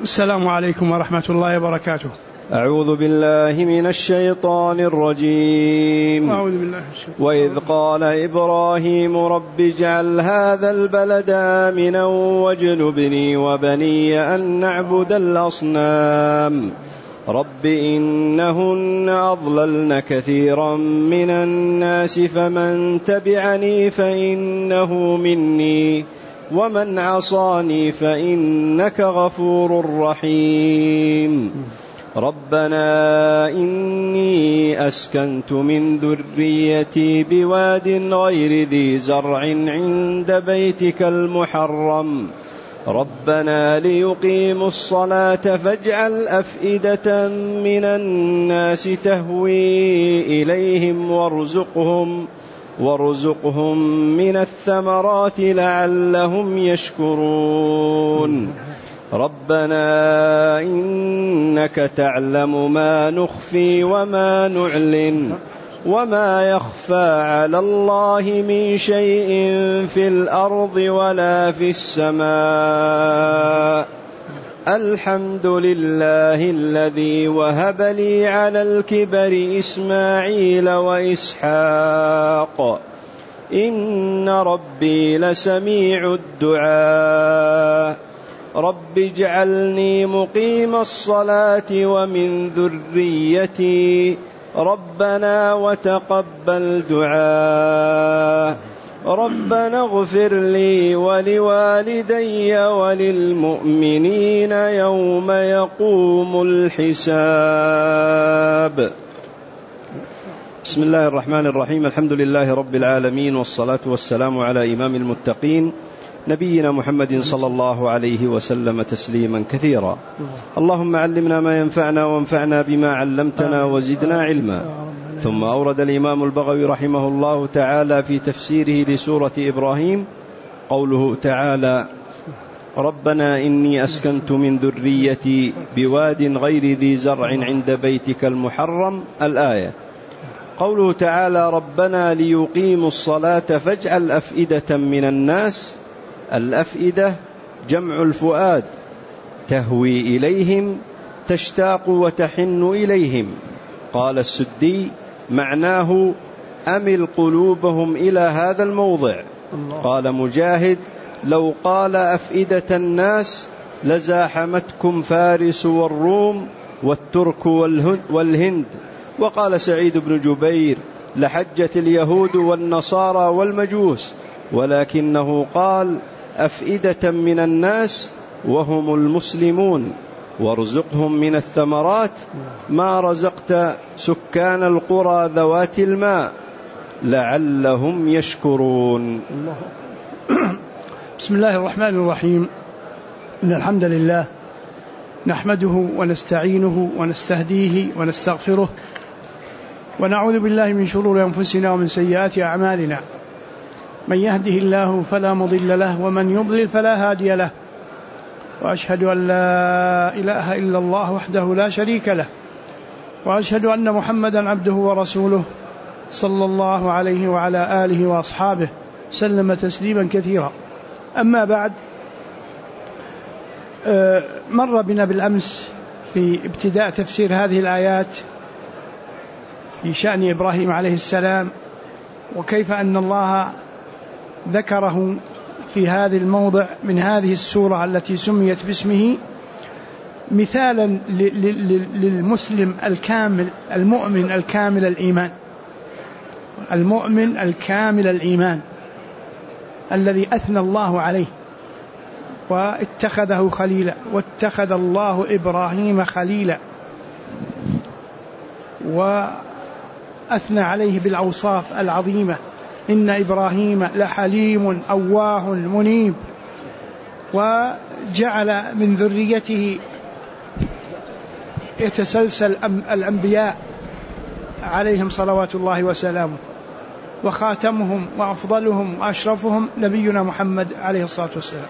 السلام عليكم ورحمة الله وبركاته. أعوذ بالله من الشيطان الرجيم. وإذ قال إبراهيم رب اجعل هذا البلد آمنا واجنبني وبني أن نعبد الأصنام رب إنهن أضللن كثيرا من الناس فمن تبعني فإنه مني ومن عصاني فإنك غفور رحيم. ربنا إني أسكنت من ذريتي بواد غير ذي زرع عند بيتك المحرم ربنا ليقيموا الصلاة فاجعل أفئدة من الناس تهوي إليهم وارزقهم من الثمرات لعلهم يشكرون. ربنا إنك تعلم ما نخفي وما نعلن وما يخفى على الله من شيء في الأرض ولا في السماء الحمد لله الذي وهب لي على الكبر إسماعيل وإسحاق إن ربي لسميع الدعاء رب اجعلني مقيم الصلاة ومن ذريتي ربنا وتقبل دعاء ربنا اغفر لي ولوالدي وللمؤمنين يوم يقوم الحساب. بسم الله الرحمن الرحيم. الحمد لله رب العالمين والصلاة والسلام على إمام المتقين نبينا محمد صلى الله عليه وسلم تسليما كثيرا. اللهم علمنا ما ينفعنا وانفعنا بما علمتنا وزدنا علما. ثم أورد الإمام البغوي رحمه الله تعالى في تفسيره لسورة إبراهيم قوله تعالى ربنا إني أسكنت من ذريتي بواد غير ذي زرع عند بيتك المحرم الآية. قوله تعالى ربنا ليقيموا الصلاة فاجعل أفئدة من الناس. الأفئدة جمع الفؤاد تهوي إليهم تشتاق وتحن إليهم. قال السدي معناه أمل قلوبهم إلى هذا الموضع. قال مجاهد لو قال أفئدة الناس لزاحمتكم فارس والروم والترك والهند. وقال سعيد بن جبير لحجت اليهود والنصارى والمجوس ولكنه قال أفئدة من الناس وهم المسلمون وارزقهم من الثمرات ما رزقت سكان القرى ذوات الماء لعلهم يشكرون. بسم الله الرحمن الرحيم. إن الحمد لله نحمده ونستعينه ونستهديه ونستغفره ونعوذ بالله من شرور أنفسنا ومن سيئات أعمالنا. من يهده الله فلا مضل له ومن يضلل فلا هادي له. وأشهد أن لا إله إلا الله وحده لا شريك له وأشهد أن محمدا عبده ورسوله صلى الله عليه وعلى آله وأصحابه سلم تسليما كثيرا. أما بعد، مر بنا بالأمس في ابتداء تفسير هذه الآيات في شأن إبراهيم عليه السلام وكيف أن الله ذكره في هذا الموضع من هذه السورة التي سميت باسمه مثالا للمسلم الكامل المؤمن الكامل الإيمان، المؤمن الكامل الإيمان الذي أثنى الله عليه واتخذه خليلا واتخذ الله إبراهيم خليلا وأثنى عليه بالأوصاف العظيمة إن إبراهيم لحليم أواه منيب. وجعل من ذريته يتسلسل الأنبياء عليهم صلوات الله وسلامه وخاتمهم وأفضلهم وأشرفهم نبينا محمد عليه الصلاة والسلام.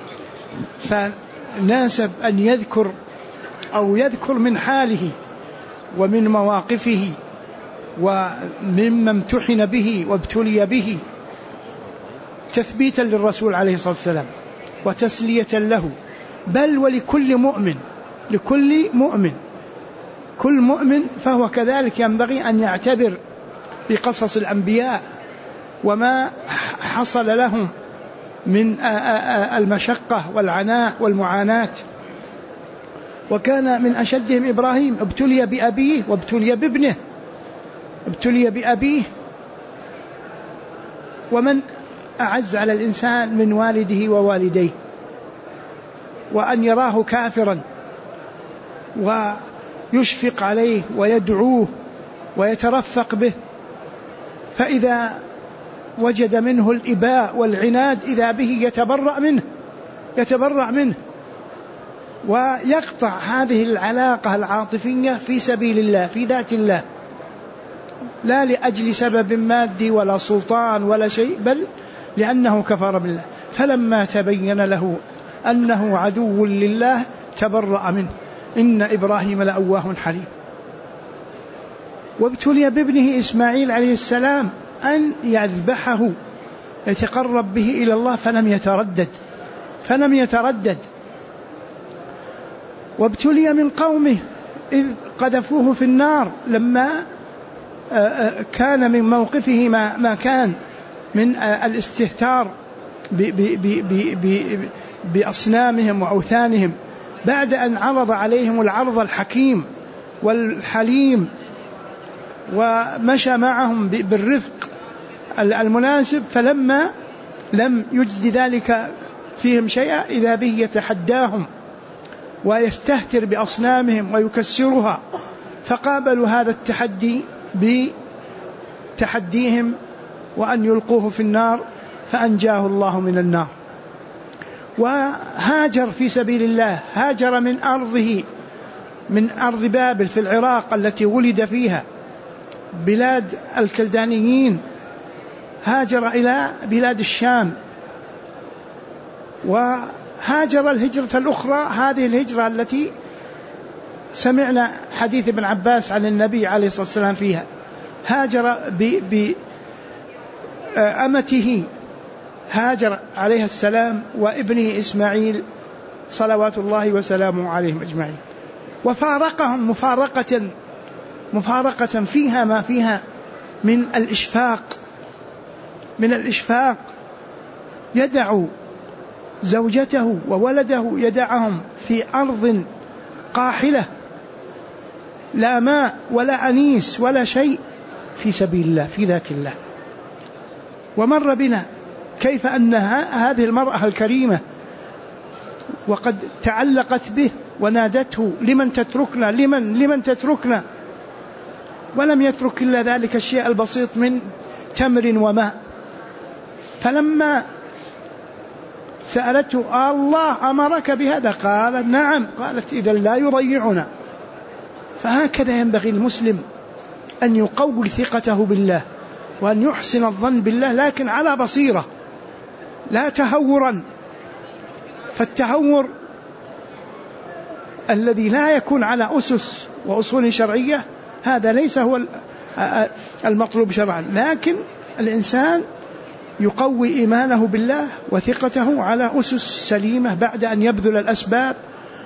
فناسب أن يذكر من حاله ومن مواقفه ومما امتحن به وابتلي به تثبيتا للرسول عليه الصلاة والسلام وتسلية له بل ولكل مؤمن، لكل مؤمن، كل مؤمن فهو كذلك ينبغي أن يعتبر بقصص الأنبياء وما حصل لهم من المشقة والعناء والمعاناة. وكان من أشدهم إبراهيم، ابتلي بأبيه وابتلي بابنه، ابتلي بأبيه. ومن أعز على الإنسان من والده ووالديه، وأن يراه كافرا ويشفق عليه ويدعوه ويترفق به، فإذا وجد منه الإباء والعناد إذا به يتبرأ منه ويقطع هذه العلاقة العاطفية في سبيل الله، في ذات الله، لا لأجل سبب مادي ولا سلطان ولا شيء، بل لأنه كفر بالله. فلما تبين له أنه عدو لله تبرأ منه، إن إبراهيم لأواه حليم. وابتلي بابنه إسماعيل عليه السلام أن يذبحه يتقرب به إلى الله فلم يتردد. وابتلي من قومه إذ قذفوه في النار لما كان من موقفه ما كان من الاستهتار بأصنامهم وأوثانهم، بعد أن عرض عليهم العرض الحكيم والحليم ومشى معهم بالرفق المناسب، فلما لم يجد ذلك فيهم شيئا إذا به يتحداهم ويستهتر بأصنامهم ويكسرها، فقابلوا هذا التحدي بتحديهم وأن يلقوه في النار فأنجاه الله من النار. وهاجر في سبيل الله، هاجر من أرض بابل في العراق التي ولد فيها بلاد الكلدانيين، هاجر إلى بلاد الشام، وهاجر الهجرة الأخرى، هذه الهجرة التي سمعنا حديث ابن عباس عن النبي عليه الصلاة والسلام فيها، هاجر بأمته هاجر عليه السلام وابنه إسماعيل صلوات الله وسلامه عليهم أجمعين، وفارقهم مفارقة فيها ما فيها من الإشفاق، يدع زوجته وولده، يدعهم في أرض قاحلة لا ماء ولا أنيس ولا شيء في سبيل الله، في ذات الله. ومر بنا كيف أن هذه المرأة الكريمة وقد تعلقت به ونادته لمن تتركنا، لمن تتركنا، ولم يترك إلا ذلك الشيء البسيط من تمر وماء. فلما سألته الله أمرك بهذا؟ قال نعم. قالت إذا لا يضيعنا. فهكذا ينبغي المسلم أن يقوي ثقته بالله وأن يحسن الظن بالله، لكن على بصيرة لا تهورا. فالتهور الذي لا يكون على أسس وأصول شرعية هذا ليس هو المطلوب شرعا، لكن الإنسان يقوي إيمانه بالله وثقته على أسس سليمة بعد أن يبذل الأسباب،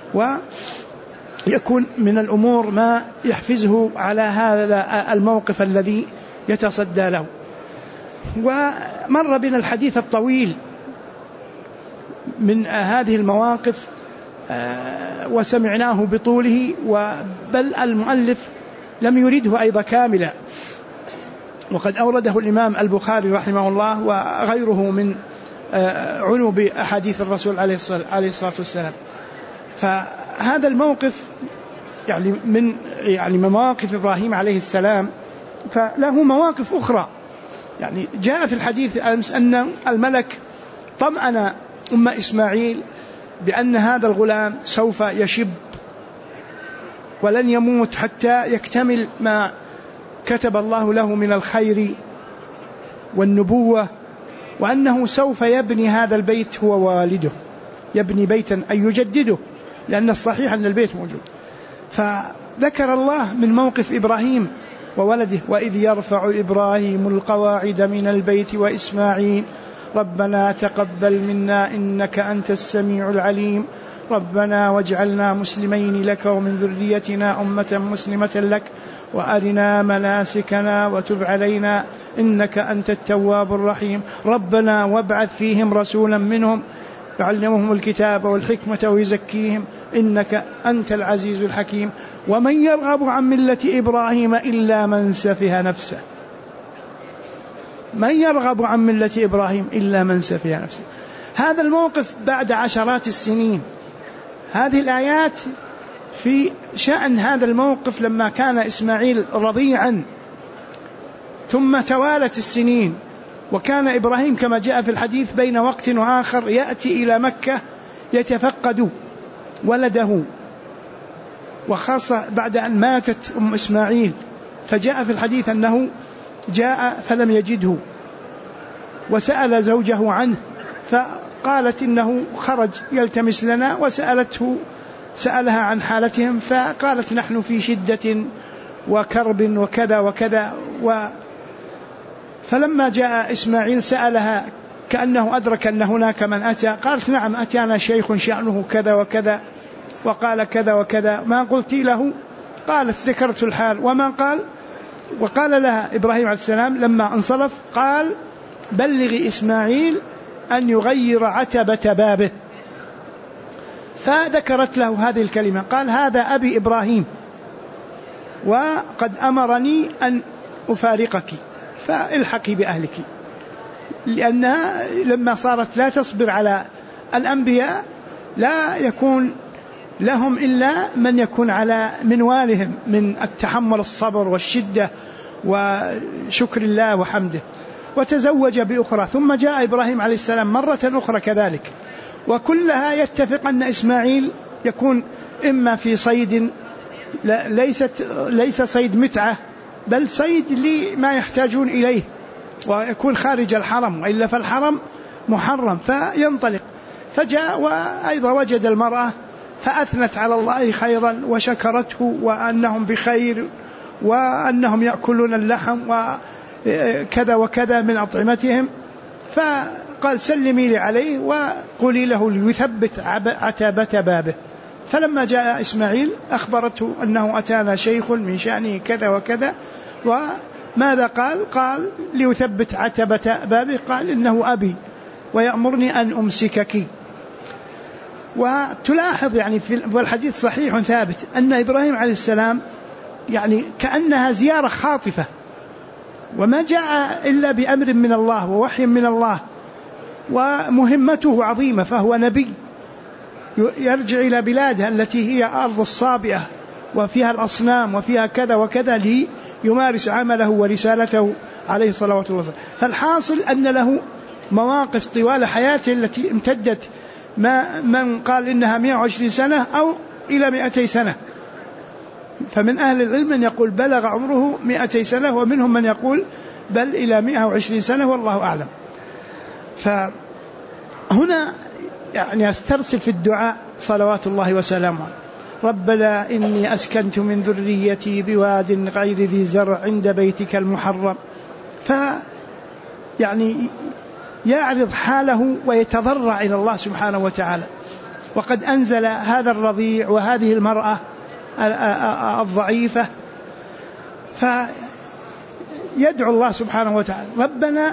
ويكون من الأمور ما يحفزه على هذا الموقف الذي يتصدى له. ومر بنا الحديث الطويل من هذه المواقف وسمعناه بطوله، بل المؤلف لم يريده أيضا كاملا، وقد أورده الإمام البخاري رحمه الله وغيره من عنوب أحاديث الرسول عليه الصلاة والسلام. فهذا الموقف من مواقف إبراهيم عليه السلام، فله مواقف أخرى. جاء في الحديث أن الملك طمأن أم إسماعيل بأن هذا الغلام سوف يشب ولن يموت حتى يكتمل ما كتب الله له من الخير والنبوة، وأنه سوف يبني هذا البيت هو والده، يبني بيتا أي يجدده، لأن الصحيح أن البيت موجود. فذكر الله من موقف إبراهيم وولده: وإذ يرفع إبراهيم القواعد من البيت وإسماعيل ربنا تقبل منا إنك أنت السميع العليم ربنا واجعلنا مسلمين لك ومن ذريتنا أمة مسلمة لك وأرنا مناسكنا وتب علينا إنك أنت التواب الرحيم ربنا وابعث فيهم رسولا منهم يعلمهم الكتاب والحكمة ويزكيهم إنك أنت العزيز الحكيم ومن يرغب عن ملة إبراهيم إلا من سفه نفسه من يرغب عن ملة إبراهيم إلا من سفه نفسه. هذا الموقف بعد عشرات السنين. هذه الآيات في شأن هذا الموقف لما كان إسماعيل رضيعا ثم توالت السنين وكان إبراهيم كما جاء في الحديث بين وقت وآخر يأتي إلى مكة يتفقد ولده وخاصة بعد أن ماتت أم إسماعيل فجاء في الحديث أنه جاء فلم يجده وسأل زوجه عنه فقالت إنه خرج يلتمس لنا سألها عن حالتهم فقالت نحن في شدة وكرب وكذا وكذا فلما جاء إسماعيل سألها كأنه أدرك أن هناك من أتى قالت نعم أتانا شيخ شأنه كذا وكذا وقال كذا وكذا ما قلت له قالت ذكرت الحال وما قال وقال لها إبراهيم عليه السلام لما انصرف قال بلغ إسماعيل أن يغير عتبة بابه فذكرت له هذه الكلمة قال هذا أبي إبراهيم وقد أمرني أن أفارقك فالحقي بأهلك لأنها لما صارت لا تصبر على الأنبياء لا يكون لهم إلا من يكون على منوالهم من التحمل الصبر والشدة وشكر الله وحمده وتزوج بأخرى ثم جاء إبراهيم عليه السلام مرة أخرى كذلك وكلها يتفق أن إسماعيل يكون إما في صيد ليس صيد متعة بل صيد لما يحتاجون إليه ويكون خارج الحرم وإلا فالحرم محرم فينطلق فجاء وأيضا وجد المرأة فأثنت على الله خيرا وشكرته وأنهم بخير وأنهم يأكلون اللحم وكذا وكذا من أطعمتهم فقال سلمي لي عليه وقولي له ليثبت عتبة بابه فلما جاء إسماعيل أخبرته أنه أتانا شيخ من شأنه كذا وكذا وماذا قال ليثبت عتبة بابه قال إنه أبي ويأمرني أن أمسكك. وتلاحظ يعني في الحديث صحيح ثابت أن إبراهيم عليه السلام يعني كأنها زيارة خاطفة وما جاء إلا بأمر من الله ووحي من الله ومهمته عظيمة فهو نبي يرجع إلى بلادها التي هي أرض الصابئة وفيها الأصنام وفيها كذا وكذا ليمارس عمله ورسالته عليه الصلاة والسلام. فالحاصل أن له مواقف طوال حياته التي امتدت من قال إنها 120 سنة أو إلى 200 سنة فمن أهل العلم من يقول بلغ عمره 200 سنة ومنهم من يقول بل إلى 120 سنة والله أعلم. فهنا يعني استرسل في الدعاء صلوات الله وسلامه ربنا إني أسكنت من ذريتي بواد غير ذي زرع عند بيتك المحرم يعني يعرض حاله ويتضرع إلى الله سبحانه وتعالى وقد أنزل هذا الرضيع وهذه المرأة الضعيفة فيدعو الله سبحانه وتعالى ربنا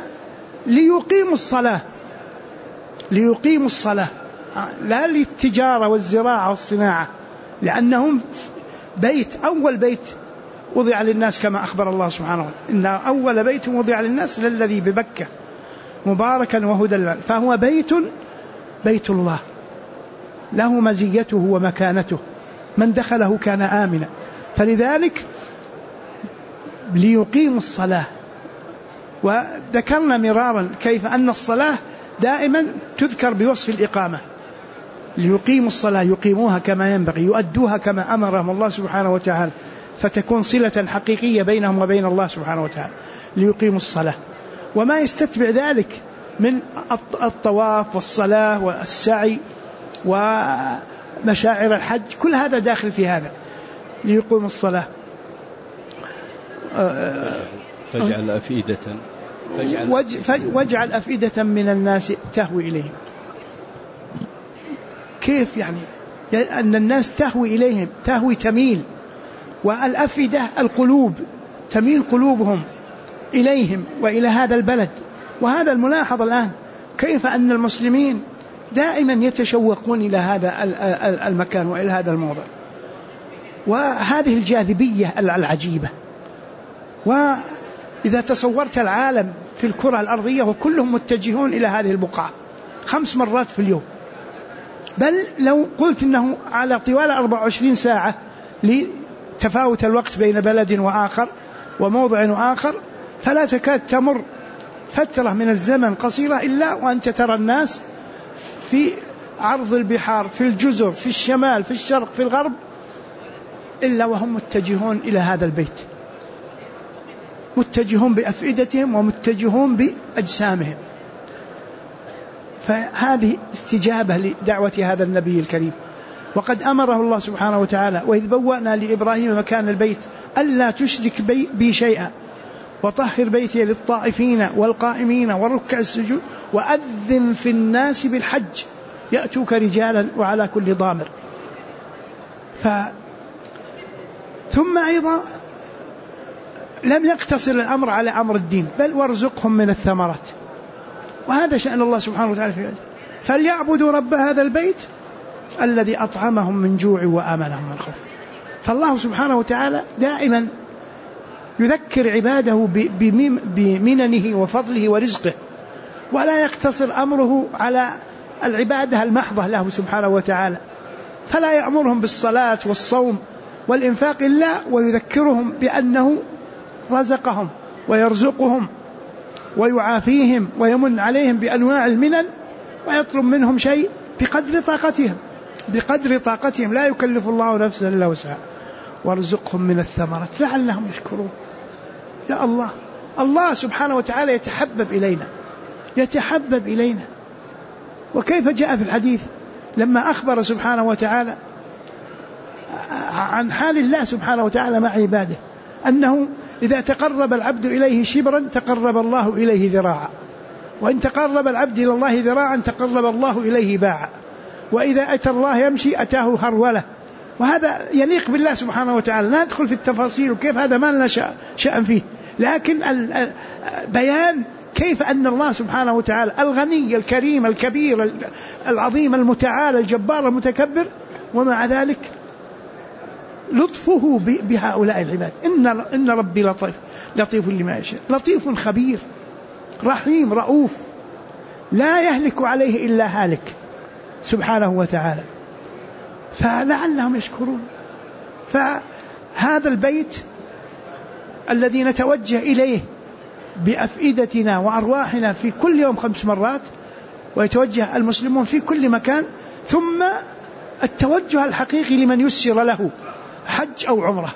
ليقيموا الصلاة لا للتجارة والزراعة والصناعة لأنهم أول بيت وضع للناس كما أخبر الله سبحانه وتعالى إن أول بيت وضع للناس للذي ببكة مباركا وهدى فهو بيت الله له مزيته ومكانته من دخله كان آمنا فلذلك ليقيموا الصلاة. وذكرنا مرارا كيف أن الصلاة دائما تذكر بوصف الإقامة ليقيموا الصلاة يقيموها كما ينبغي يؤدوها كما أمرهم الله سبحانه وتعالى فتكون صلة حقيقية بينهم وبين الله سبحانه وتعالى ليقيموا الصلاة وما يستتبع ذلك من الطواف والصلاة والسعي ومشاعر الحج كل هذا داخل في هذا ليقيموا الصلاة. فاجعل واجعل أفئدة من الناس تهوي إليهم. كيف يعني أن الناس تهوي إليهم، تهوي تميل، والأفئدة القلوب تميل قلوبهم إليهم وإلى هذا البلد. وهذا الملاحظ الآن، كيف أن المسلمين دائما يتشوقون إلى هذا المكان وإلى هذا الموضع، وهذه الجاذبية العجيبة. وإذا تصورت العالم في الكرة الأرضية وكلهم متجهون إلى هذه البقعة 5 مرات في اليوم، بل لو قلت أنه على طوال 24 ساعة لتفاوت الوقت بين بلد وآخر وموضع وآخر، فلا تكاد تمر فترة من الزمن قصيرة إلا وأنت ترى الناس في عرض البحار، في الجزر، في الشمال، في الشرق، في الغرب، إلا وهم متجهون إلى هذا البيت، متجهون بأفئدتهم ومتجهون بأجسامهم. فهذه استجابة لدعوة هذا النبي الكريم. وقد أمره الله سبحانه وتعالى: وإذ بوأنا لإبراهيم مكان البيت ألا تشرك بي شيئا وطهر بيتي للطائفين والقائمين والركع السجود وأذن في الناس بالحج يأتوك رجالا وعلى كل ضامر. ثم أيضا لم يقتصر الأمر على أمر الدين، بل وارزقهم من الثمرات، وهذا شأن الله سبحانه وتعالى في هذا. فليعبدوا رب هذا البيت الذي أطعمهم من جوع وآمنهم من خوف. فالله سبحانه وتعالى دائما يذكر عباده بمننه وفضله ورزقه، ولا يقتصر أمره على العبادة المحضة له سبحانه وتعالى، فلا يأمرهم بالصلاة والصوم والإنفاق إلا ويذكرهم بأنه رزقهم ويرزقهم ويعافيهم ويمن عليهم بأنواع المنن، ويطلب منهم شيء بقدر طاقتهم لا يكلف الله نفسا إلا وسعها، وارزقهم من الثمرات لعلهم يشكرون. يا الله، الله سبحانه وتعالى يتحبب إلينا. وكيف جاء في الحديث لما أخبر سبحانه وتعالى عن حال الله سبحانه وتعالى مع عباده، أنه إذا تقرب العبد إليه شبرا تقرب الله إليه ذراعا، وإن تقرب العبد إلى الله ذراعا تقرب الله إليه باعا، وإذا أتى الله يمشي أتاه هرولة. وهذا يليق بالله سبحانه وتعالى، لا ندخل في التفاصيل وكيف هذا ما لنا شأن فيه، لكن بيان كيف أن الله سبحانه وتعالى الغني الكريم الكبير العظيم المتعال الجبار المتكبر، ومع ذلك لطفه بهؤلاء العباد. إن ربي لطيف لما يشاء، لطيف خبير رحيم رؤوف، لا يهلك عليه إلا هالك سبحانه وتعالى. فلعلهم يشكرون. فهذا البيت الذي نتوجه إليه بأفئدتنا وأرواحنا في كل يوم 5 مرات، ويتوجه المسلمون في كل مكان، ثم التوجه الحقيقي لمن يسر له حج أو عمره.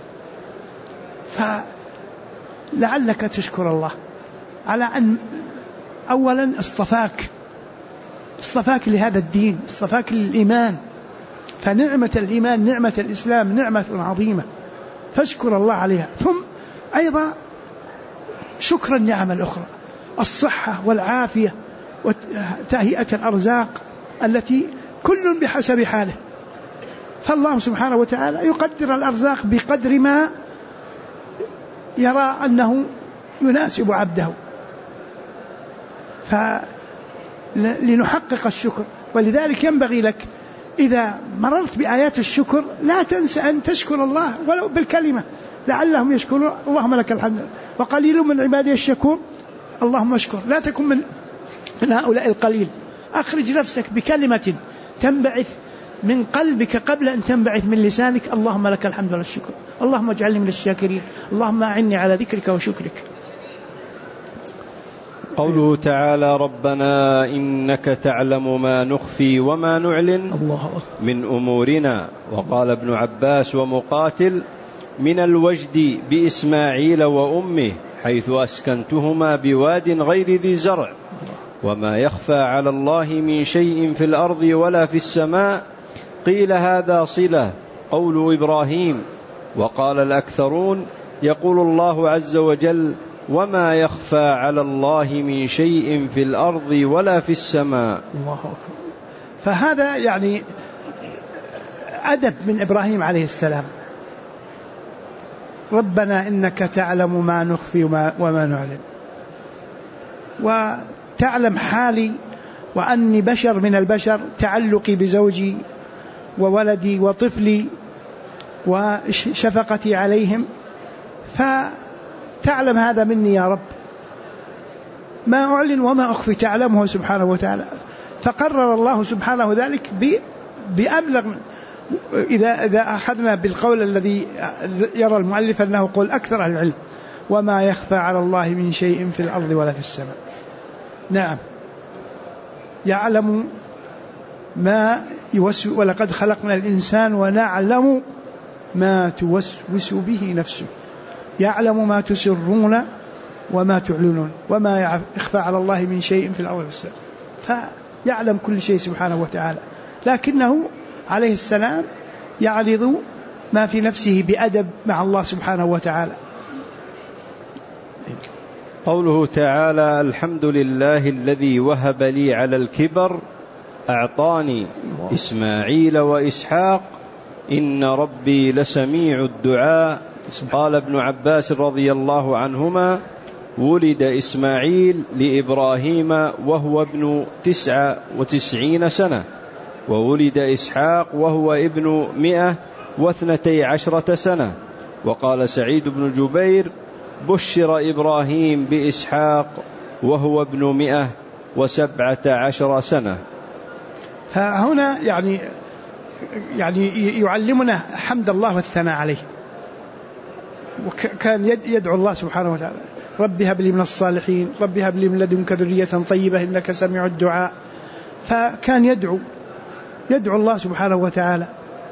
فلعلك تشكر الله على أن أولا اصطفاك لهذا الدين، اصطفاك للإيمان. فنعمة الإيمان، نعمة الإسلام نعمة عظيمة، فاشكر الله عليها. ثم أيضا شكر النعم الأخرى، الصحة والعافية وتهيئة الأرزاق التي كل بحسب حاله. فالله سبحانه وتعالى يقدر الأرزاق بقدر ما يرى أنه يناسب عبده. فلنحقق الشكر، ولذلك ينبغي لك إذا مررت بآيات الشكر لا تنسى أن تشكر الله ولو بالكلمة لعلهم يشكرون. اللهم لك الحمد وقليل من عبادي الشكور، اللهم اشكر. لا تكن من هؤلاء القليل. أخرج نفسك بكلمة تنبعث من قلبك قبل أن تنبعث من لسانك. اللهم لك الحمد والشكر، اللهم اجعلني من الشاكرين، اللهم أعني على ذكرك وشكرك. قوله تعالى: ربنا إنك تعلم ما نخفي وما نعلن من أمورنا. وقال ابن عباس ومقاتل: من الوجد بإسماعيل وأمه حيث أسكنتهما بواد غير ذي زرع، وما يخفى على الله من شيء في الأرض ولا في السماء. قيل هذا صلة قول إبراهيم. وقال الأكثرون: يقول الله عز وجل: وما يخفى على الله من شيء في الأرض ولا في السماء. الله أكبر. فهذا يعني أدب من إبراهيم عليه السلام. ربنا إنك تعلم ما نخفي وما نعلن، وتعلم حالي وأني بشر من البشر، تعلقي بزوجي وولدي وطفلي وشفقتي عليهم، فتعلم هذا مني يا رب، ما أعلن وما أخفي تعلمه سبحانه وتعالى. فقرر الله سبحانه ذلك بأبلغ. إذا أخذنا بالقول الذي يرى المؤلف أنه قول أكثر أهل العلم، وما يخفى على الله من شيء في الأرض ولا في السماء. نعم، يعلم ما يوسوس، ولقد خلقنا الإنسان ونعلم ما توسوس به نفسه، يعلم ما تسرون وما تعلنون، وما يخفى على الله من شيء في الأرض والسماء. فيعلم كل شيء سبحانه وتعالى، لكنه عليه السلام يعرض ما في نفسه بأدب مع الله سبحانه وتعالى. قوله تعالى: الحمد لله الذي وهب لي على الكبر أعطاني إسماعيل وإسحاق إن ربي لسميع الدعاء. قال ابن عباس رضي الله عنهما: ولد إسماعيل لإبراهيم وهو ابن 99 سنة، وولد إسحاق وهو ابن 112 سنة. وقال سعيد بن جبير: بشر إبراهيم بإسحاق وهو ابن 117 سنة. فهنا يعني يعلمنا حمد الله والثناء عليه. وكان يدعو الله سبحانه وتعالى: ربي هب لي من الصالحين، ربي هب لي من لدنك ذرية طيبة إنك سميع الدعاء. فكان يدعو الله سبحانه وتعالى،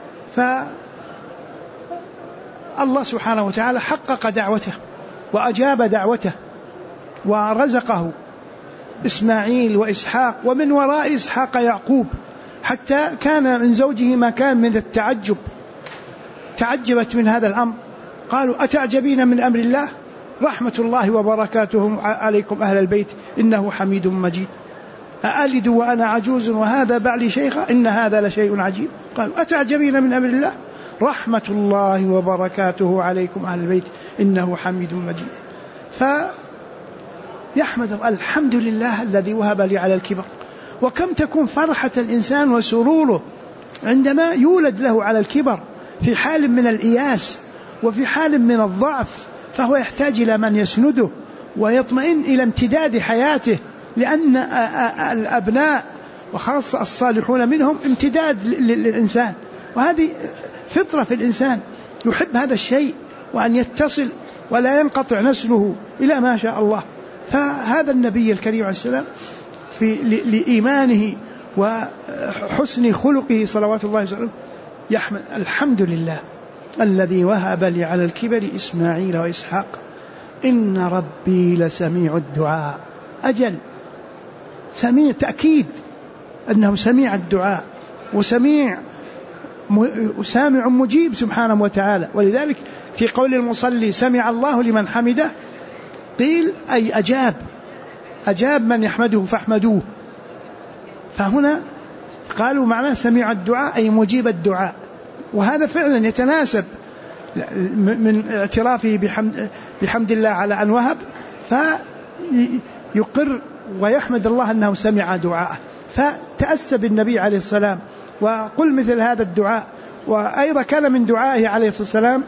فالله سبحانه وتعالى حقق دعوته وأجاب دعوته ورزقه إسماعيل وإسحاق، ومن وراء إسحاق يعقوب، حتى كان من زوجه ما كان من التعجب، تعجبت من هذا الأمر. قالوا: أتعجبين من أمر الله؟ رحمة الله وبركاته عليكم أهل البيت إنه حميد مجيد. أألد وأنا عجوز وهذا بعلي شيخا إن هذا لشيء عجيب. قالوا: أتعجبين من أمر الله؟ رحمة الله وبركاته عليكم أهل البيت إنه حميد مجيد. فيحمد الحمد لله الذي وهب لي على الكبر. وكم تكون فرحة الإنسان وسروره عندما يولد له على الكبر في حال من الإياس وفي حال من الضعف، فهو يحتاج إلى من يسنده ويطمئن إلى امتداد حياته، لأن الأبناء وخاصة الصالحون منهم امتداد للإنسان، وهذه فطرة في الإنسان، يحب هذا الشيء وأن يتصل ولا ينقطع نسله إلى ما شاء الله. فهذا النبي الكريم عليه السلام لإيمانه وحسن خلقه صلوات الله وسلامه يحمد الحمد لله الذي وهب لي على الكبر إسماعيل وإسحاق إن ربي لسميع الدعاء. أجل سميع، تأكيد أنه سميع الدعاء وسامع مجيب سبحانه وتعالى. ولذلك في قول المصلي: سمع الله لمن حمده، قيل أي أجاب من يحمده فاحمدوه. فهنا قالوا معناه سميع الدعاء أي مجيب الدعاء، وهذا فعلا يتناسب من اعترافه بحمد الله على أن وهب، فيقر ويحمد الله أنه سمع دعاءه. فتأسى بالنبي عليه السلام وقل مثل هذا الدعاء. وأيضا كان من دعائه عليه السلام: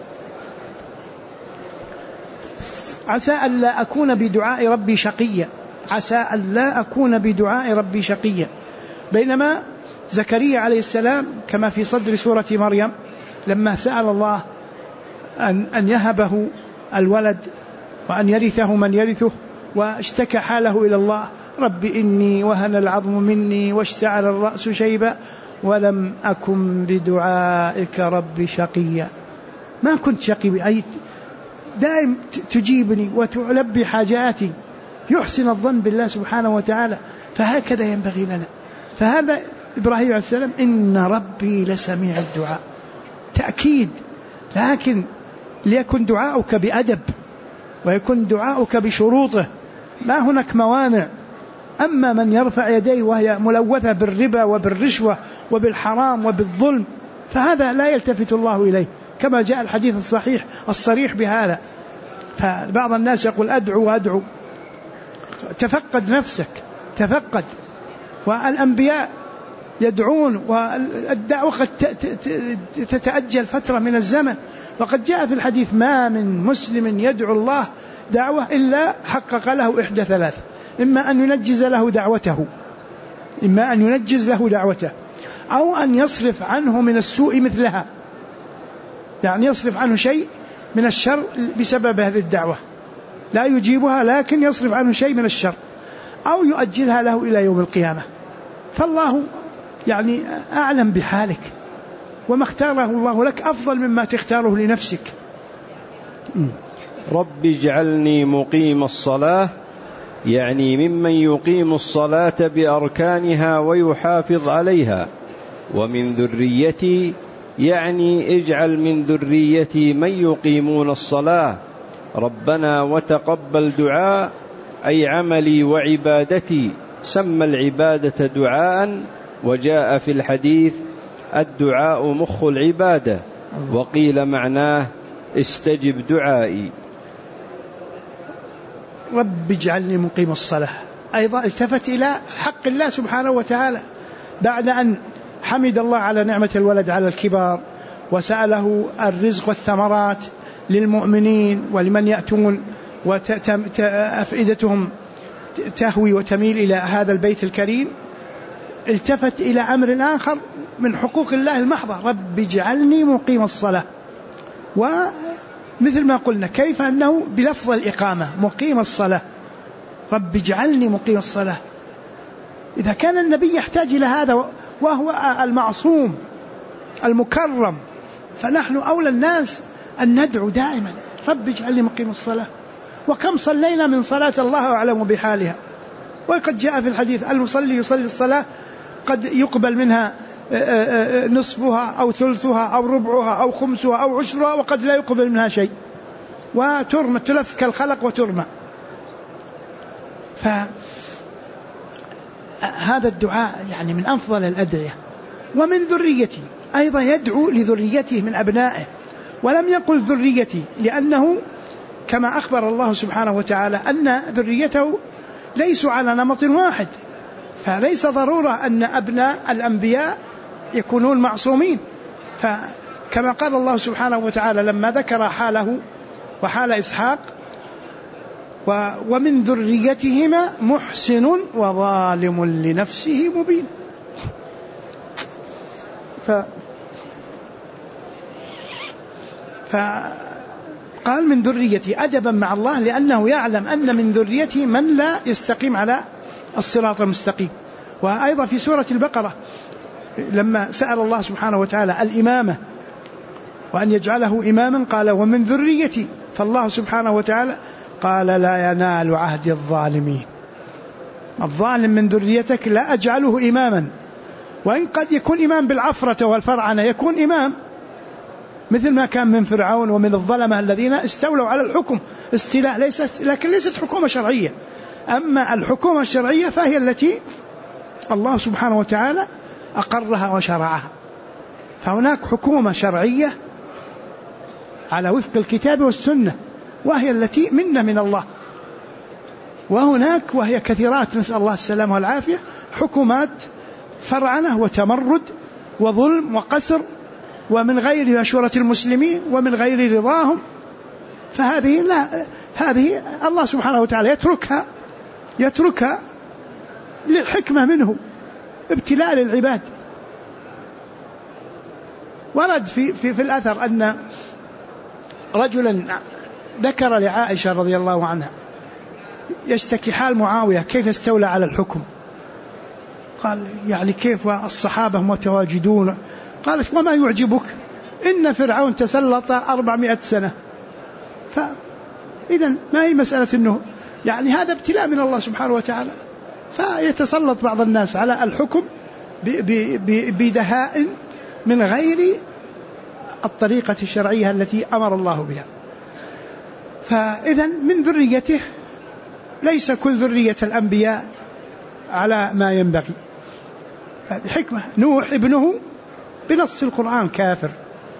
عسى أن لا أكون بدعاء ربي شقيا، عسى أن لا أكون بدعاء ربي شقيا. بينما زكريا عليه السلام كما في صدر سورة مريم لما سأل الله أن يهبه الولد وأن يرثه من يرثه، واشتكى حاله إلى الله: رب إني وهن العظم مني واشتعل الرأس شيبا ولم أكن بدعائك رب شقيا. ما كنت شقي، أي دائم تجيبني وتلبي حاجاتي، يحسن الظن بالله سبحانه وتعالى. فهكذا ينبغي لنا. فهذا إبراهيم عليه السلام: إن ربي لسميع الدعاء، تأكيد. لكن ليكن دعاؤك بأدب ويكون دعاؤك بشروطه، ما هناك موانع. أما من يرفع يديه وهي ملوثة بالربا وبالرشوة وبالحرام وبالظلم فهذا لا يلتفت الله إليه، كما جاء الحديث الصحيح الصريح بهذا. فبعض الناس يقول أدعو وأدعو، تفقد نفسك، تفقد. والأنبياء يدعون، والدعوة قد تتأجل فترة من الزمن، وقد جاء في الحديث ما من مسلم يدعو الله دعوة إلا حقق له إحدى ثلاث: إما أن ينجز له دعوته، أو أن يصرف عنه من السوء مثلها، يعني يصرف عنه شيء من الشر بسبب هذه الدعوة، لا يجيبها لكن يصرف عنه شيء من الشر، أو يؤجلها له إلى يوم القيامة. فالله يعني أعلم بحالك، وما اختاره الله لك أفضل مما تختاره لنفسك. رب اجعلني مقيم الصلاة، يعني ممن يقيم الصلاة بأركانها ويحافظ عليها. ومن ذريتي يعني اجعل من ذريتي من يقيمون الصلاة. ربنا وتقبل دعاء أي عملي وعبادتي. سمى العبادة دعاء، وجاء في الحديث الدعاء مخ العبادة، وقيل معناه استجب دعائي. رب اجعلني مقيم الصلاة أيضا التفت إلى حق الله سبحانه وتعالى، بعد أن حمد الله على نعمة الولد على الكبار، وسأله الرزق والثمرات للمؤمنين ولمن يأتون وأفئدتهم تهوي وتميل إلى هذا البيت الكريم. التفت إلى أمر آخر من حقوق الله المحضة: رب اجعلني مقيم الصلاة. ومثل ما قلنا كيف أنه بلفظ الإقامة مقيم الصلاة، رب اجعلني مقيم الصلاة. إذا كان النبي يحتاج إلى هذا وهو المعصوم المكرم، فنحن أولى الناس أن ندعو دائما رب اجعلني مقيم الصلاة. وكم صلينا من صلاة الله أعلم بحالها، وقد جاء في الحديث المصلي يصلي الصلاة قد يقبل منها نصفها أو ثلثها أو ربعها أو خمسها أو عشرها، وقد لا يقبل منها شيء، وترمى تلف كالخلق وترمى. فهذا الدعاء يعني من أفضل الأدعية. ومن ذريتي أيضا يدعو لذريته من أبنائه، ولم يقل ذريتي لأنه كما أخبر الله سبحانه وتعالى أن ذريته ليسوا على نمط واحد، فليس ضرورة أن أبناء الأنبياء يكونون معصومين. فكما قال الله سبحانه وتعالى لما ذكر حاله وحال إسحاق: ومن ذريتهما محسن وظالم لنفسه مبين. فقال من ذريتي أدبا مع الله، لأنه يعلم أن من ذريته من لا يستقيم على الصراط المستقيم. وأيضا في سورة البقرة لما سأل الله سبحانه وتعالى الإمامة وأن يجعله إماما قال ومن ذريتي، فالله سبحانه وتعالى قال لا ينال عهد الظالمين. الظالم من ذريتك لا أجعله إماما، وإن قد يكون إمام بالعفرة والفرعنة يكون إمام، مثل ما كان من فرعون ومن الظلمة الذين استولوا على الحكم استيلاء، لكن ليست حكومة شرعية. أما الحكومة الشرعية فهي التي الله سبحانه وتعالى أقرها وشرعها. فهناك حكومة شرعية على وفق الكتاب والسنة، وهي التي منا من الله. وهناك وهي كثيرات نسأل الله السلامة والعافية حكومات فرعنة وتمرد وظلم وقسر، ومن غير مشورة المسلمين ومن غير رضاهم. فهذه لا، هذه الله سبحانه وتعالى يتركها للحكمة منه، ابتلاء للعباد. ورد في الأثر أن رجلا ذكر لعائشة رضي الله عنها يشتكي حال معاوية كيف استولى على الحكم. قال يعني كيف الصحابة متواجدون؟ قالت وما يعجبك؟ إن فرعون تسلط 400 سنة. فإذا ما هي مسألة أنه يعني هذا ابتلاء من الله سبحانه وتعالى، فيتسلط بعض الناس على الحكم بدهاء من غير الطريقة الشرعية التي أمر الله بها. فإذا من ذريته ليس كل ذرية الأنبياء على ما ينبغي. هذه حكمة. نوح ابنه بنص القرآن كافر،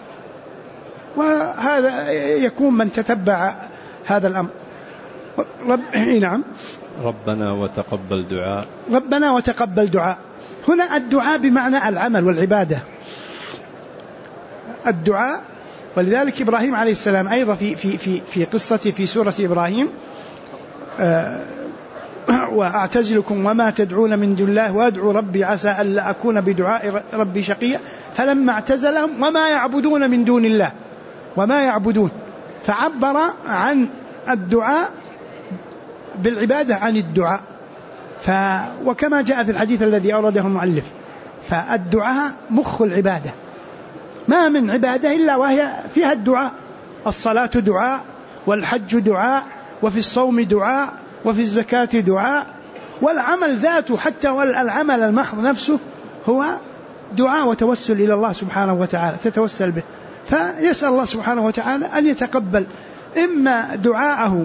وهذا يكون من تتبع هذا الأمر. نعم. ربنا وتقبل دعاء. ربنا وتقبل دعاء، هنا الدعاء بمعنى العمل والعبادة، الدعاء. ولذلك إبراهيم عليه السلام أيضا في قصته في سورة إبراهيم وأعتزلكم وما تدعون من دون الله وأدعو ربي عسى ألا أكون بدعاء ربي شقيا، فلما اعتزلهم وما يعبدون من دون الله وما يعبدون، فعبر عن الدعاء بالعبادة عن الدعاء. وكما جاء في الحديث الذي أورده المؤلف، فالدعاء مخ العبادة، ما من عبادة إلا وهي فيها الدعاء. الصلاة دعاء، والحج دعاء، وفي الصوم دعاء، وفي الزكاة دعاء، والعمل ذاته حتى والعمل المحض نفسه هو دعاء وتوسل إلى الله سبحانه وتعالى، تتوسل به. فيسأل الله سبحانه وتعالى أن يتقبل إما دعاءه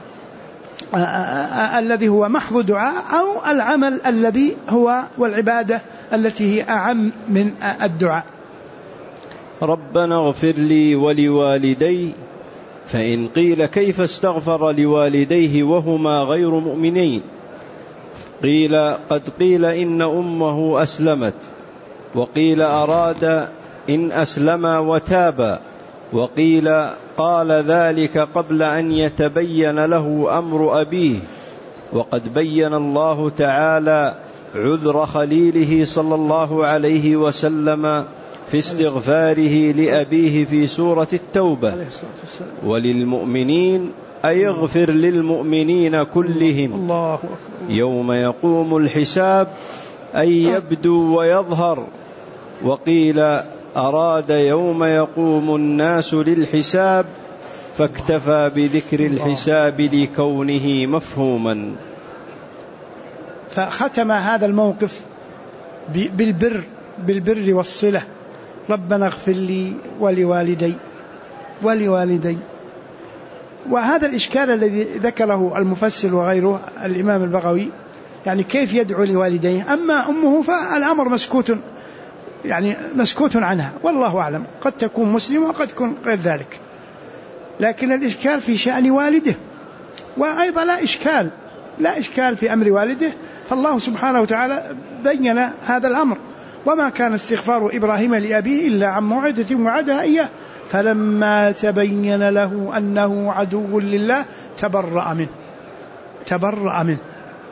الذي هو محض دعاء، أو العمل الذي هو والعبادة التي هي أعم من الدعاء. ربنا اغفر لي ولوالدي، فإن قيل كيف استغفر لوالديه وهما غير مؤمنين، قيل قد قيل إن أمه أسلمت، وقيل أراد إن أسلما وتابا، وقيل قال ذلك قبل أن يتبين له أمر أبيه. وقد بين الله تعالى عذر خليله صلى الله عليه وسلم في استغفاره لأبيه في سورة التوبة: وللمؤمنين أي اغفر للمؤمنين كلهم يوم يقوم الحساب، أي يبدو ويظهر. وقيل أراد يوم يقوم الناس للحساب، فاكتفى بذكر الحساب لكونه مفهوما. فختم هذا الموقف بالبر والصلة: ربنا اغفر لي ولوالدي. وهذا الإشكال الذي ذكره المفسر وغيره الإمام البغوي، يعني كيف يدعو لوالديه؟ أما أمه فالأمر مسكوت عنها، والله أعلم، قد تكون مسلمة وقد تكون غير ذلك. لكن الإشكال في شأن والده، وأيضا لا إشكال في أمر والده، فالله سبحانه وتعالى بين هذا الأمر: وما كان استغفار إبراهيم لأبيه إلا عن موعدة وعدها إياه فلما تبين له أنه عدو لله تبرأ منه.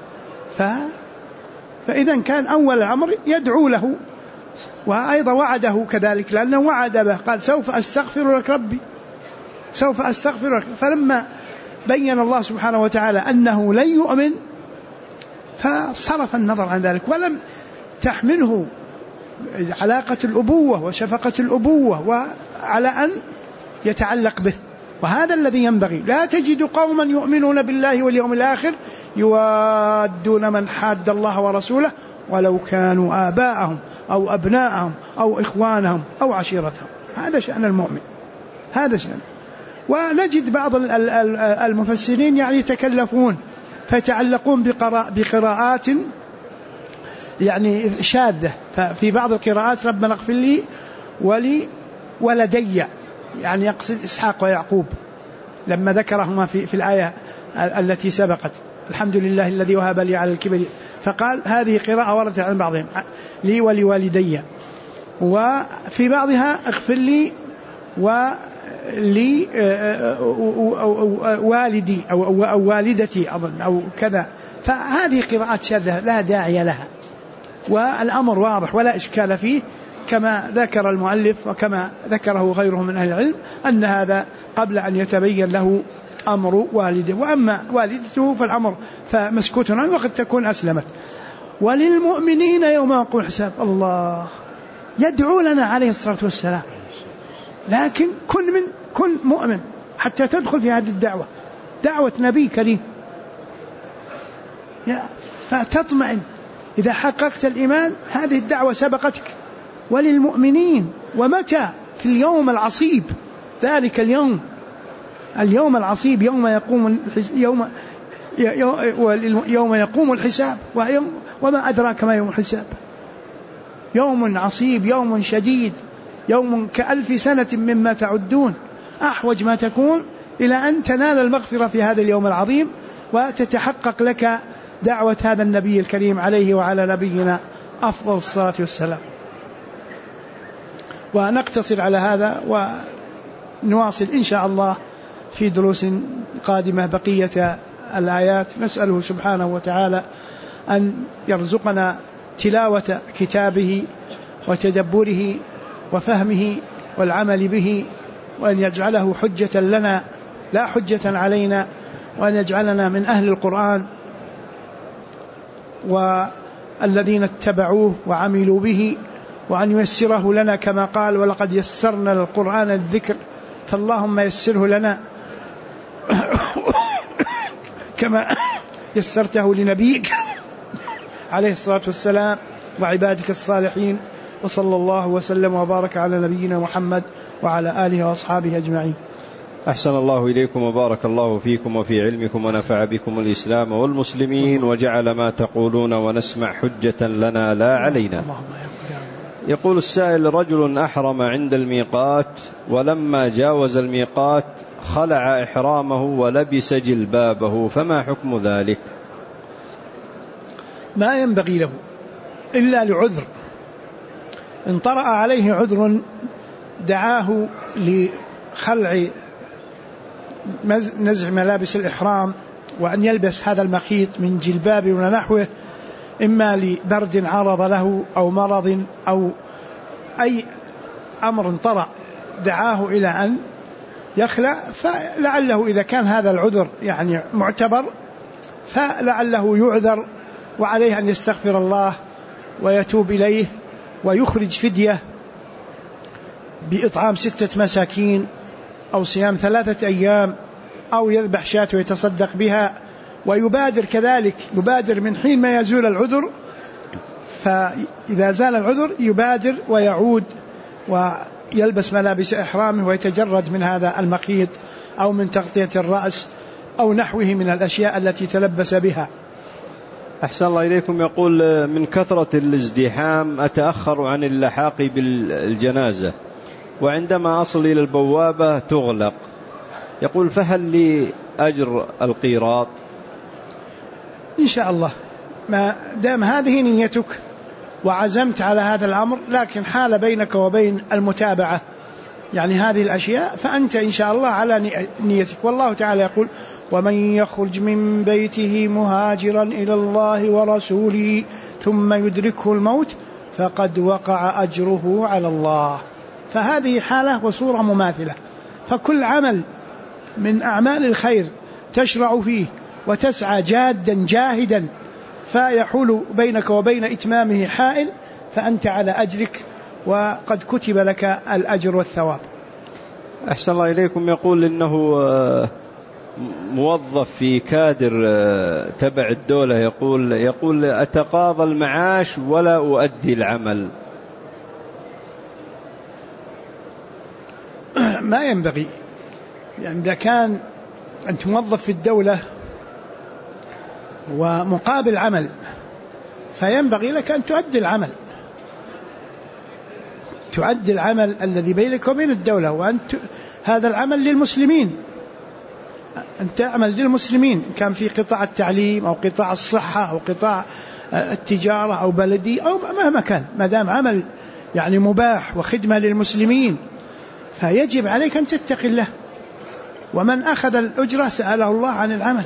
فإذا كان أول الأمر يدعو له، وأيضا وعده كذلك، لأنه وعد به، قال: سوف أستغفر لك ربي، سوف أستغفر لك. فلما بين الله سبحانه وتعالى أنه لن يؤمن فصرف النظر عن ذلك، ولم تحمله علاقة الأبوة وشفقة الأبوة وعلى أن يتعلق به. وهذا الذي ينبغي. لا تجد قوما يؤمنون بالله واليوم الآخر يوادون من حاد الله ورسوله ولو كانوا آباءهم أو أبناءهم أو إخوانهم أو عشيرتهم. هذا شأن المؤمن، هذا شأن. ونجد بعض المفسرين يتكلفون فيتعلقون بقراءات شاذة. ففي بعض القراءات: ربنا اغفر لي ولدي، يقصد إسحاق ويعقوب لما ذكرهما في الآية التي سبقت: الحمد لله الذي وهب لي على الكبر. فقال هذه قراءة وردت عن بعضهم: لي ولوالدي. وفي بعضها: اغفر لي ولي والدي أو والدتي أظن أو كذا. فهذه قراءات شاذة لا داعي لها، والأمر واضح ولا إشكال فيه، كما ذكر المؤلف وكما ذكره غيره من أهل العلم، أن هذا قبل أن يتبين له أمر والده. وأما والدته فالأمر فمسكوت عنه، وقد تكون أسلمت. وللمؤمنين يوم يقوم الحساب. الله يدعو لنا عليه الصلاة والسلام، لكن كن مؤمن حتى تدخل في هذه الدعوة، دعوة نبي كريم، فتطمئن. إذا حققت الإيمان هذه الدعوة سبقتك. وللمؤمنين، ومتى؟ في اليوم العصيب، ذلك اليوم اليوم العصيب يوم يقوم الحساب، وما أدراك ما يوم الحساب. يوم عصيب، يوم شديد، يوم كألف سنة مما تعدون، أحوج ما تكون إلى أن تنال المغفرة في هذا اليوم العظيم وتتحقق لك دعوة هذا النبي الكريم عليه وعلى نبينا أفضل الصلاة والسلام. ونقتصر على هذا ونواصل إن شاء الله في دروس قادمة بقية الآيات. نسأله سبحانه وتعالى أن يرزقنا تلاوة كتابه وتدبره وفهمه والعمل به، وأن يجعله حجة لنا لا حجة علينا، وأن يجعلنا من أهل القرآن والذين اتبعوه وعملوا به، وأن ييسره لنا كما قال: ولقد يسرنا القرآن للذكر، فاللهم يسره لنا كما يسرته لنبيك عليه الصلاة والسلام وعبادك الصالحين. وصلى الله وسلم وبارك على نبينا محمد وعلى آله وأصحابه أجمعين. أحسن الله إليكم وبارك الله فيكم وفي علمكم ونفع بكم الإسلام والمسلمين، وجعل ما تقولون ونسمع حجة لنا لا علينا. يقول السائل: رجل أحرم عند الميقات، ولما جاوز الميقات خلع إحرامه ولبس جلبابه، فما حكم ذلك؟ ما ينبغي له إلا لعذر. إن طرأ عليه عذر دعاه لخلع نزع ملابس الإحرام وأن يلبس هذا المخيط من جلباب ونحوه، إما لبرد عرض له أو مرض أو أي أمر طرأ دعاه إلى أن يخلع، فلعله إذا كان هذا العذر يعني معتبر فلعله يعذر، وعليه أن يستغفر الله ويتوب إليه ويخرج فدية بإطعام 6 مساكين أو صيام 3 أيام أو يذبح شاة ويتصدق بها، ويبادر كذلك، يبادر من حين ما يزول العذر، فإذا زال العذر يبادر ويعود ويلبس ملابس إحرامه ويتجرد من هذا المخيط أو من تغطية الرأس أو نحوه من الأشياء التي تلبس بها. أحسن الله إليكم. يقول: من كثرة الازدحام أتأخر عن اللحاق بالجنازة، وعندما أصل إلى البوابة تغلق. يقول: فهل لي أجر القيراط؟ إن شاء الله، ما دام هذه نيتك وعزمت على هذا الأمر، لكن حال بينك وبين المتابعة يعني هذه الأشياء، فأنت إن شاء الله على نيتك. والله تعالى يقول: ومن يخرج من بيته مهاجرا إلى الله ورسوله ثم يدركه الموت فقد وقع أجره على الله. فهذه حالة وصورة مماثلة. فكل عمل من أعمال الخير تشرع فيه وتسعى جادا جاهدا فيحول بينك وبين إتمامه حائل، فأنت على أجرك وقد كتب لك الأجر والثواب. أحسن الله إليكم. يقول إنه موظف في كادر تبع الدولة، يقول أتقاضى المعاش ولا أؤدي العمل. ما ينبغي، يعني إذا كان أنت موظف في الدولة ومقابل عمل فينبغي لك أن تؤدي العمل، تؤدي العمل الذي بينك وبين الدولة، وأنت هذا العمل للمسلمين، أن تعمل للمسلمين، كان في قطاع التعليم أو قطاع الصحة أو قطاع التجارة أو بلدي أو مهما كان، ما دام عمل يعني مباح وخدمة للمسلمين فيجب عليك أن تتقي الله. ومن أخذ الأجرة سأله الله عن العمل.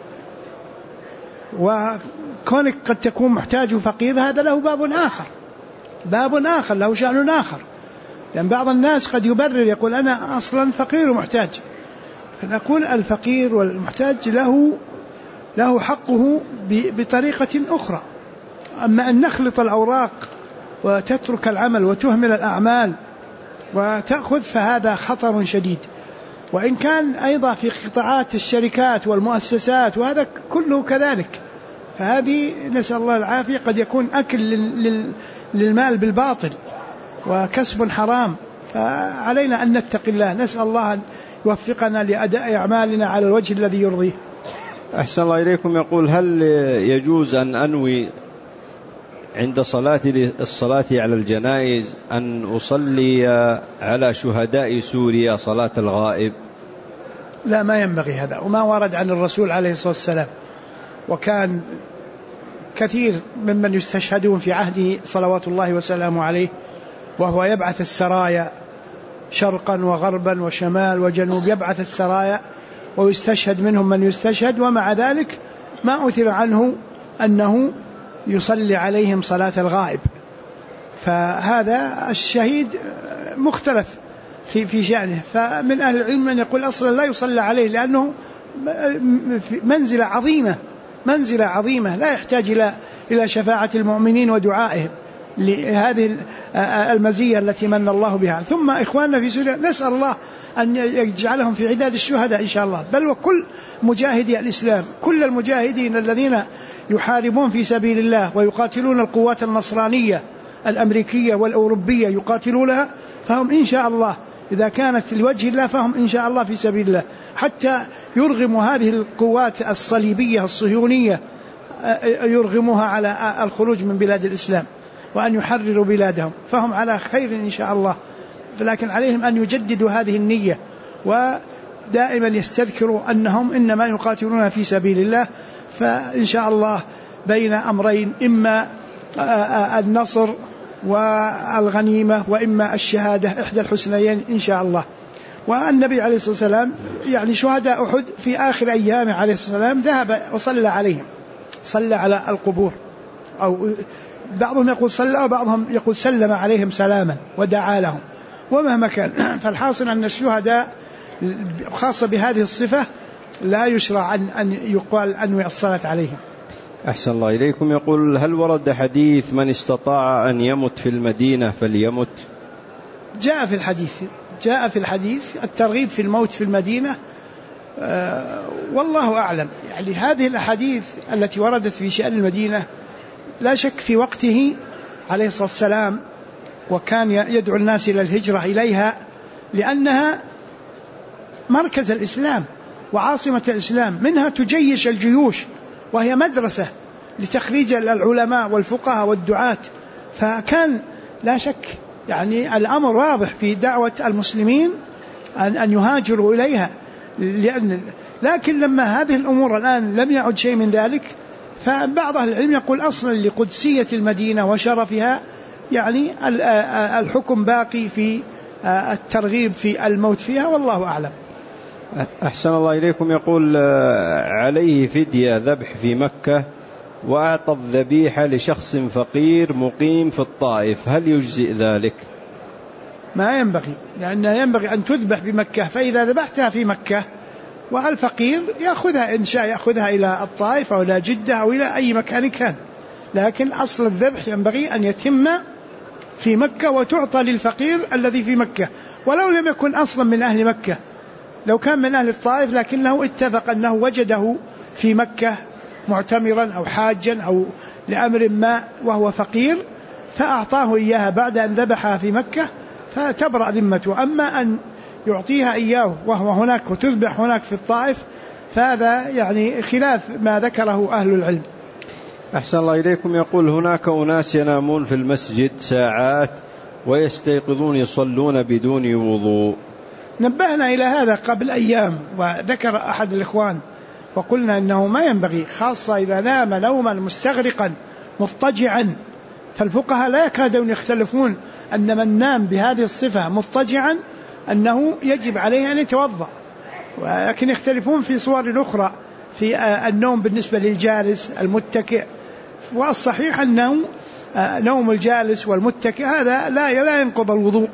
وكونك قد تكون محتاج وفقير هذا له باب آخر له شأن آخر، لأن بعض الناس قد يبرر يقول أنا أصلا فقير ومحتاج، فنقول الفقير والمحتاج له حقه بطريقة أخرى. أما أن نخلط الأوراق وتترك العمل وتهمل الأعمال وتأخذ فهذا خطر شديد. وإن كان أيضا في قطاعات الشركات والمؤسسات وهذا كله كذلك، فهذه نسأل الله العافية قد يكون أكل للمال بالباطل وكسب حرام، فعلينا أن نتقي الله، نسأل الله أن يوفقنا لأداء أعمالنا على الوجه الذي يرضيه. أحسن الله إليكم. يقول: هل يجوز أن أنوي عند الصلاة على الجنائز أن أصلي على شهداء سوريا صلاة الغائب؟ لا، ما ينبغي هذا، وما ورد عن الرسول عليه الصلاة والسلام. وكان كثير ممن يستشهدون في عهده صلوات الله وسلامه عليه، وهو يبعث السرايا شرقا وغربا وشمال وجنوب، يبعث السرايا ويستشهد منهم من يستشهد، ومع ذلك ما أثر عنه أنه يصلي عليهم صلاة الغائب. فهذا الشهيد مختلف في شأنه. فمن أهل العلم من يقول أصلا لا يصلى عليه، لأنه منزلة عظيمة لا يحتاج إلى شفاعة المؤمنين ودعائهم لهذه المزية التي من الله بها. ثم إخواننا في سوريا نسأل الله أن يجعلهم في عداد الشهداء إن شاء الله، بل وكل مجاهدي الإسلام، كل المجاهدين الذين يحاربون في سبيل الله ويقاتلون القوات النصرانية الأمريكية والأوروبية يقاتلونها، فهم إن شاء الله إذا كانت لوجه الله فهم إن شاء الله في سبيل الله، حتى يرغموا هذه القوات الصليبية الصهيونية يرغموها على الخروج من بلاد الإسلام وأن يحرروا بلادهم، فهم على خير إن شاء الله. لكن عليهم أن يجددوا هذه النية، ودائما يستذكروا أنهم إنما يقاتلون في سبيل الله. فإن شاء الله بين أمرين، إما النصر والغنيمة وإما الشهادة، إحدى الحسنيين إن شاء الله. والنبي عليه الصلاة والسلام يعني شهداء أحد في آخر أيام عليه الصلاة والسلام ذهب وصلى عليهم، صلى على القبور، أو بعضهم يقول صلى وبعضهم يقول سلم عليهم سلاما ودعا لهم، ومهما كان. فالحاصل أن الشهداء خاصة بهذه الصفة لا يشرع أن يقال أنوي الصلاة عليهم. أحسن الله إليكم. يقول: هل ورد حديث من استطاع أن يمت في المدينة فليمت؟ جاء في الحديث الترغيب في الموت في المدينة، والله أعلم. يعني هذه الأحاديث التي وردت في شأن المدينة لا شك في وقته عليه الصلاة والسلام، وكان يدعو الناس إلى الهجرة إليها، لأنها مركز الإسلام وعاصمة الإسلام، منها تجيش الجيوش، وهي مدرسة لتخريج العلماء والفقهاء والدعاة. فكان لا شك يعني الأمر واضح في دعوة المسلمين أن يهاجروا إليها، لكن لما هذه الأمور الآن لم يعد شيء من ذلك، فبعض أهل العلم يقول أصلا لقدسية المدينة وشرفها يعني الحكم باقي في الترغيب في الموت فيها، والله أعلم. أحسن الله إليكم. يقول: عليه فدية ذبح في مكة وأعطى الذبيحة لشخص فقير مقيم في الطائف، هل يجزئ ذلك؟ ما ينبغي، لأنه ينبغي أن تذبح بمكة، فإذا ذبحتها في مكة والفقير يأخذها إن شاء يأخذها إلى الطائف أو إلى جدة أو إلى أي مكان كان، لكن أصل الذبح ينبغي أن يتم في مكة وتعطى للفقير الذي في مكة، ولو لم يكن أصلا من أهل مكة، لو كان من أهل الطائف لكنه اتفق أنه وجده في مكة معتمرا أو حاجا أو لأمر ما وهو فقير فأعطاه إياها بعد أن ذبحها في مكة فتبرأ ذمته. أما أن يعطيها إياه وهو هناك وتذبح هناك في الطائف فهذا يعني خلاف ما ذكره أهل العلم. أحسن الله إليكم. يقول: هناك أناس ينامون في المسجد ساعات ويستيقظون يصلون بدون وضوء. نبهنا إلى هذا قبل أيام، وذكر أحد الإخوان وقلنا أنه ما ينبغي، خاصة إذا نام نوما مستغرقا مضطجعا، فالفقهاء لا يكادون يختلفون أن من نام بهذه الصفة مضطجعا أنه يجب عليه أن يتوضأ، ولكن يختلفون في صور أخرى في النوم بالنسبة للجالس المتكئ، والصحيح أنه نوم الجالس والمتكئ هذا لا ينقض الوضوء.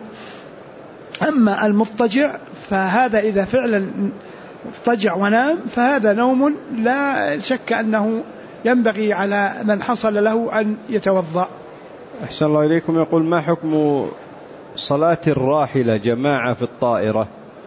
أما المضطجع فهذا إذا فعلا اضطجع ونام فهذا نوم لا شك أنه ينبغي على من حصل له أن يتوضأ. أحسن الله إليكم. يقول: ما حكم صلاة الراحلة جماعة في الطائرة؟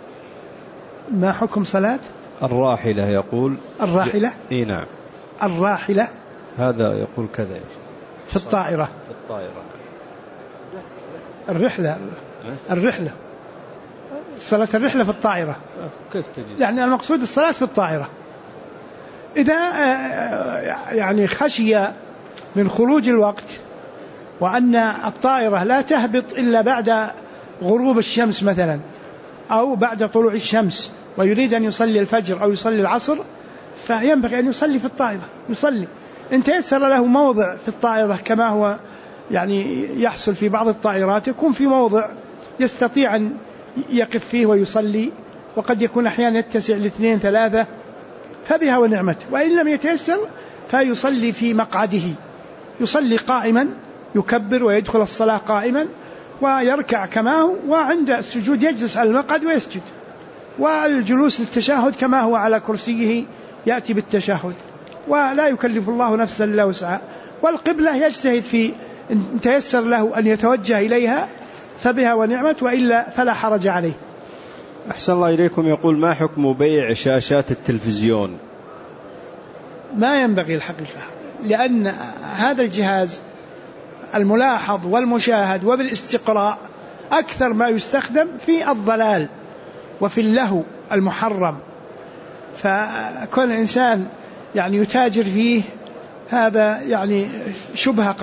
ما حكم صلاة الراحلة؟ يقول الراحلة إيه نعم الراحلة هذا يقول كذا في الطائرة. في الطائرة الرحلة صلاة الرحلة في الطائرة. كيف تجلس؟ يعني المقصود الصلاة في الطائرة. إذا يعني خشي من خروج الوقت وأن الطائرة لا تهبط إلا بعد غروب الشمس مثلا أو بعد طلوع الشمس ويريد أن يصلي الفجر أو يصلي العصر، فينبغي أن يصلي في الطائرة. يصلي إن تيسر له موضع في الطائرة كما هو يعني يحصل في بعض الطائرات، يكون في موضع يستطيع أن يقف فيه ويصلي، وقد يكون أحيانا يتسع ل2 3 فبها ونعمت. وإن لم يتيسر فيصلي في مقعده، يصلي قائما، يكبر ويدخل الصلاة قائما ويركع كما هو، وعند السجود يجلس على المقعد ويسجد، والجلوس للتشهد كما هو على كرسيه يأتي بالتشهد، ولا يكلف الله نفسا إلا وسعها. والقبلة يجتهد في إن تيسر له أن يتوجه إليها فبها ونعمت، وإلا فلا حرج عليه. أحسن الله إليكم. يقول: ما حكم بيع شاشات التلفزيون؟ ما ينبغي الحقيقة، لأن هذا الجهاز الملاحظ والمشاهد وبالاستقراء أكثر ما يستخدم في الضلال وفي اللهو المحرم، فكون الإنسان يعني يتاجر فيه هذا يعني شبهة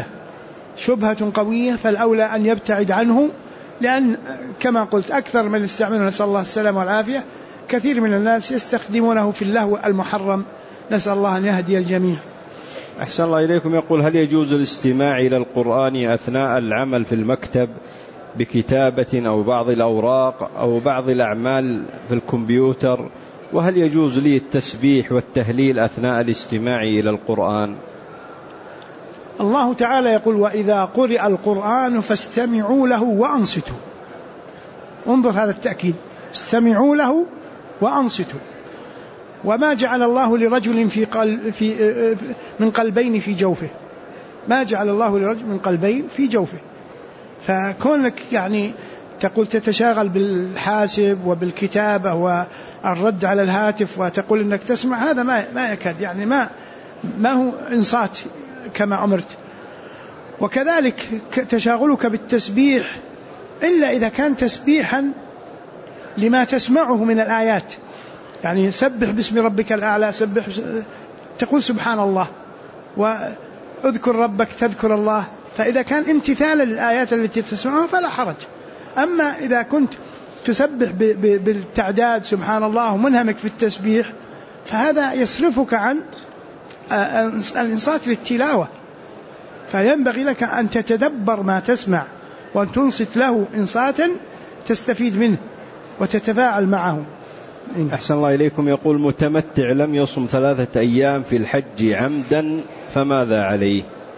قوية، فالأولى أن يبتعد عنه، لأن كما قلت أكثر من يستعمله، نسأل الله السلامة والعافية، كثير من الناس يستخدمونه في اللهو المحرم، نسأل الله أن يهدي الجميع. أحسن الله إليكم. يقول: هل يجوز الاستماع إلى القرآن أثناء العمل في المكتب بكتابة أو بعض الأوراق أو بعض الأعمال في الكمبيوتر؟ وهل يجوز لي التسبيح والتهليل أثناء الاستماع إلى القرآن؟ الله تعالى يقول: وإذا قرئ القرآن فاستمعوا له وأنصتوا. انظر هذا التأكيد، استمعوا له وأنصتوا. وما جعل الله لرجل من قلبين في جوفه، ما جعل الله لرجل من قلبين في جوفه. فكونك يعني تقول تتشاغل بالحاسب وبالكتابة والرد على الهاتف وتقول إنك تسمع، هذا ما يكاد، يعني ما هو إنصات كما أمرت. وكذلك تشاغلك بالتسبيح إلا إذا كان تسبيحا لما تسمعه من الآيات، يعني سبح باسم ربك الأعلى، سبح تقول سبحان الله واذكر ربك تذكر الله، فإذا كان امتثالا للآيات التي تسمعها فلا حرج. أما إذا كنت تسبح بالتعداد سبحان الله ومنهمك في التسبيح، فهذا يصرفك عن الإنصات للتلاوة، فينبغي لك أن تتدبر ما تسمع وأن تنصت له إنصاتا تستفيد منه وتتفاعل معه. أحسن الله إليكم. يقول: متمتع لم يصم 3 أيام في الحج عمدا فماذا عليه؟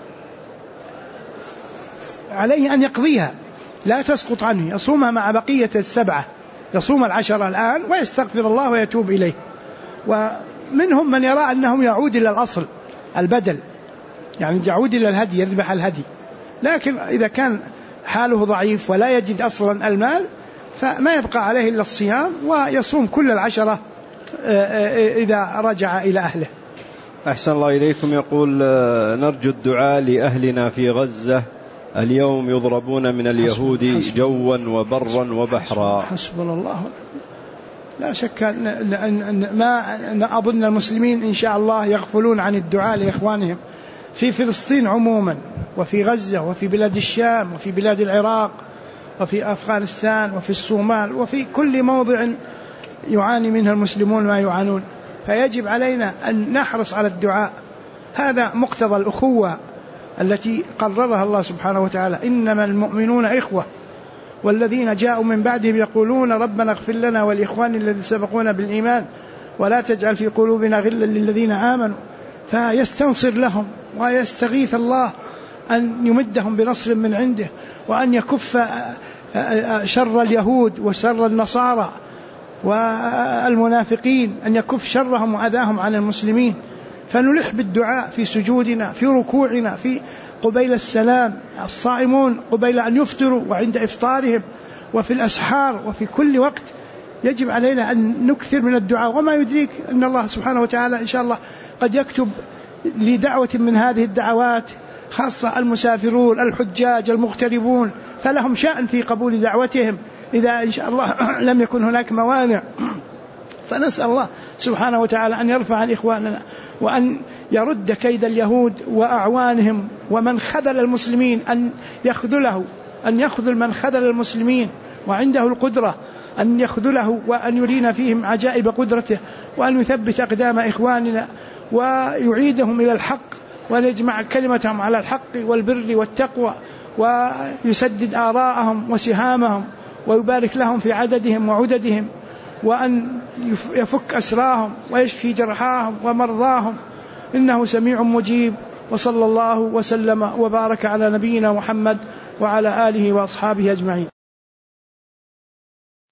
عليه أن يقضيها، لا تسقط عنه، يصومها مع بقية 7، يصوم 10 الآن ويستغفر الله ويتوب إليه. ومنهم من يرى أنه يعود إلى الأصل البدل، يعني يعود إلى الهدي، يذبح الهدي. لكن إذا كان حاله ضعيف ولا يجد أصلا المال فما يبقى عليه إلا الصيام، ويصوم كل 10 إذا رجع إلى أهله. أحسن الله إليكم. يقول: نرجو الدعاء لأهلنا في غزة، اليوم يضربون من اليهود جوا وبرا وبحرا. حسبنا الله. لا شك أن ما أظن المسلمين إن شاء الله يغفلون عن الدعاء لإخوانهم في فلسطين عموما، وفي غزة، وفي بلاد الشام، وفي بلاد العراق، وفي أفغانستان، وفي الصومال، وفي كل موضع يعاني منها المسلمون ما يعانون. فيجب علينا أن نحرص على الدعاء، هذا مقتضى الأخوة التي قررها الله سبحانه وتعالى: إنما المؤمنون إخوة والذين جاءوا من بعدهم يقولون ربنا اغفر لنا ولإخواننا الذين سبقونا بالإيمان ولا تجعل في قلوبنا غلا للذين آمنوا. فيستنصر لهم ويستغيث الله أن يمدهم بنصر من عنده، وأن يكف شر اليهود وشر النصارى والمنافقين، أن يكف شرهم وأذاهم عن المسلمين. فنلح بالدعاء في سجودنا، في ركوعنا، في قبيل السلام، الصائمون قبيل أن يفطروا وعند إفطارهم، وفي الأسحار، وفي كل وقت يجب علينا أن نكثر من الدعاء. وما يدريك أن الله سبحانه وتعالى إن شاء الله قد يكتب لدعوة من هذه الدعوات، خاصة المسافرون الحجاج المغتربون، فلهم شأن في قبول دعوتهم إذا إن شاء الله لم يكن هناك موانع. فنسأل الله سبحانه وتعالى أن يرفع عن إخواننا وأن يرد كيد اليهود وأعوانهم، ومن خذل المسلمين أن يخذل من خذل المسلمين وعنده القدرة أن يخذله، وأن يرينا فيهم عجائب قدرته، وأن يثبت أقدام إخواننا ويعيدهم إلى الحق، وأن يجمع كلمتهم على الحق والبر والتقوى، ويسدد آراءهم وسهامهم، ويبارك لهم في عددهم وعددهم، وأن يفك أسراهم ويشفي جرحاهم ومرضاهم، إنه سميع مجيب. وصلى الله وسلم وبارك على نبينا محمد وعلى آله وأصحابه أجمعين.